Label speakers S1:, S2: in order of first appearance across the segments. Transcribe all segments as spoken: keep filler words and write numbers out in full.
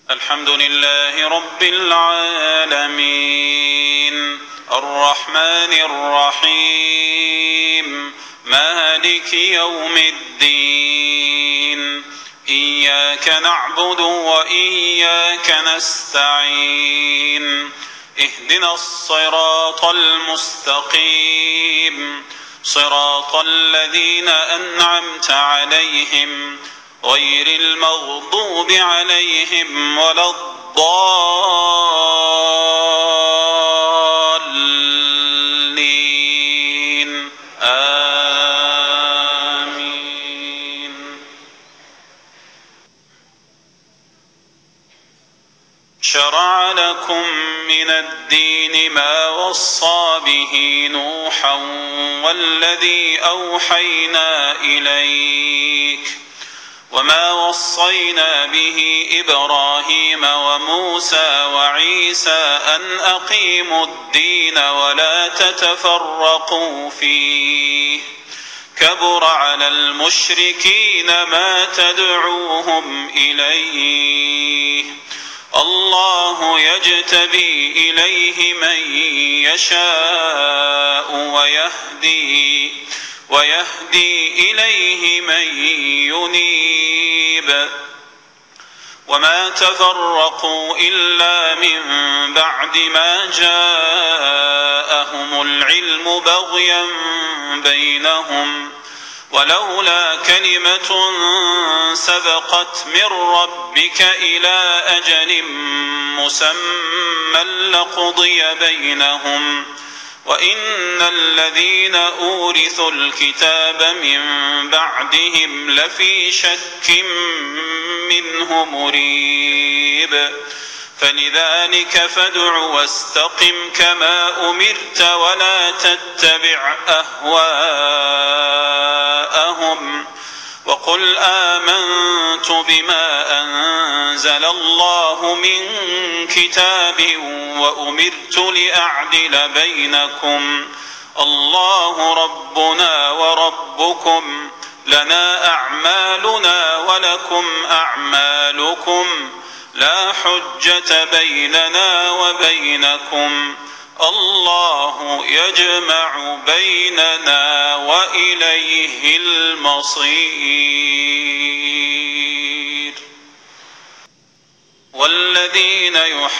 S1: الحمد لله رب العالمين الرحمن الرحيم مالك يوم الدين إياك نعبد وإياك نستعين اهدنا الصراط المستقيم صراط الذين أنعمت عليهم غير المغضوب عليهم ولا الضالين آمين. شرع لكم من الدين ما وصى به نوحا والذي أوحينا إليك وما وصينا به إبراهيم وموسى وعيسى أن أقيموا الدين ولا تتفرقوا فيه كبر على المشركين ما تدعوهم إليه الله يجتبي إليه من يشاء ويهدي ويهدي إليه من ينيب وما تفرقوا إلا من بعد ما جاءهم العلم بغيا بينهم ولولا كلمة سبقت من ربك إلى أجل مسمى لقضي بينهم وإن الذين أورثوا الكتاب من بعدهم لفي شك منه مريب فلذلك فادع واستقم كما أمرت ولا تتبع أهواءهم وقل آمنت بما أنزل الله من كتاب وأمرت لأعدل بينكم الله ربنا وربكم لنا أعمالنا ولكم أعمالكم لا حجة بيننا وبينكم الله يجمع بيننا وإليه المصير. والذين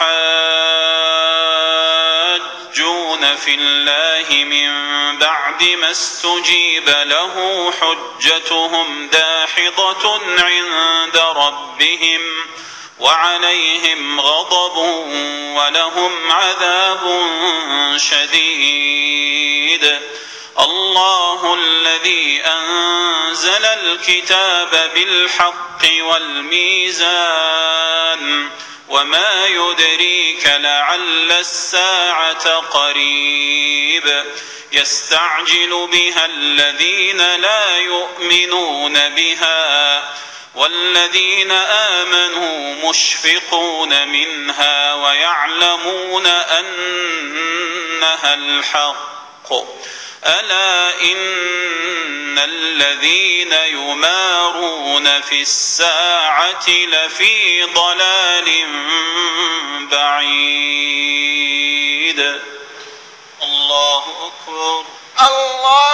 S1: يحاجون في الله من بعد ما استجيب له حجتهم داحضة عند ربهم وعليهم غضب ولهم عذاب شديد الله الذي أنزل الكتاب بالحق والميزان وما يدريك لعل الساعة قريب يستعجل بها الذين لا يؤمنون بها والذين آمنوا مشفقون منها ويعلمون أنها الحق ألا إن الذين يمارون في الساعة لفي ضلال بعيد. الله أكبر.
S2: الله